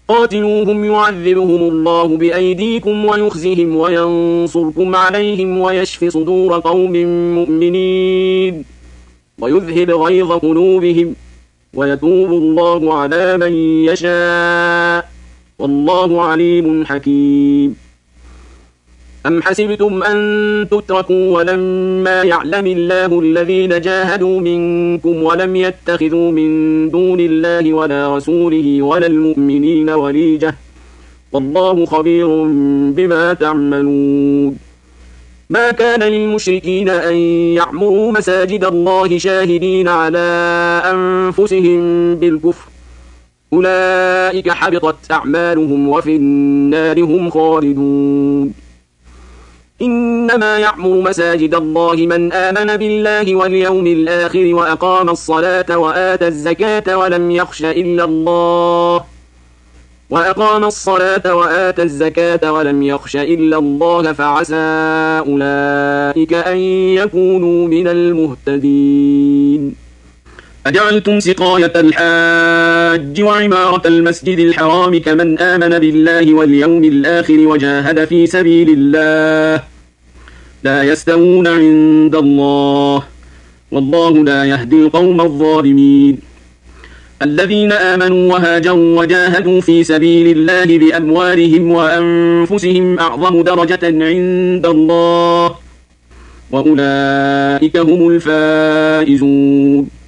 قاتلوهم يعذبهم الله بأيديكم ويخزهم وينصركم عليهم ويشف صدور قوم مؤمنين ويذهب غيظ قلوبهم ويتوب الله على من يشاء والله عليم حكيم. أم حسبتم أن تتركوا ولما يعلم الله الذين جاهدوا منكم ولم يتخذوا من دون الله ولا رسوله ولا المؤمنين وليجة والله خبير بما تعملون. ما كان للمشركين أن يعمروا مساجد الله شاهدين على أنفسهم بالكفر أولئك حبطت أعمالهم وفي النار هم خالدون. إنما يعمر مساجد الله من آمن بالله واليوم الآخر وأقام الصلاة وآتى الزكاة ولم يخش إلا الله فعسى أولئك أن يكونوا من المهتدين. أجعلتم سقاية الحاج وعمارة المسجد الحرام كمن آمن بالله واليوم الآخر وجاهد في سبيل الله لا يستوون عند الله والله لا يهدي القوم الظالمين. الذين آمنوا وهاجروا وجاهدوا في سبيل الله بأموالهم وأنفسهم أعظم درجة عند الله وأولئك هم الفائزون.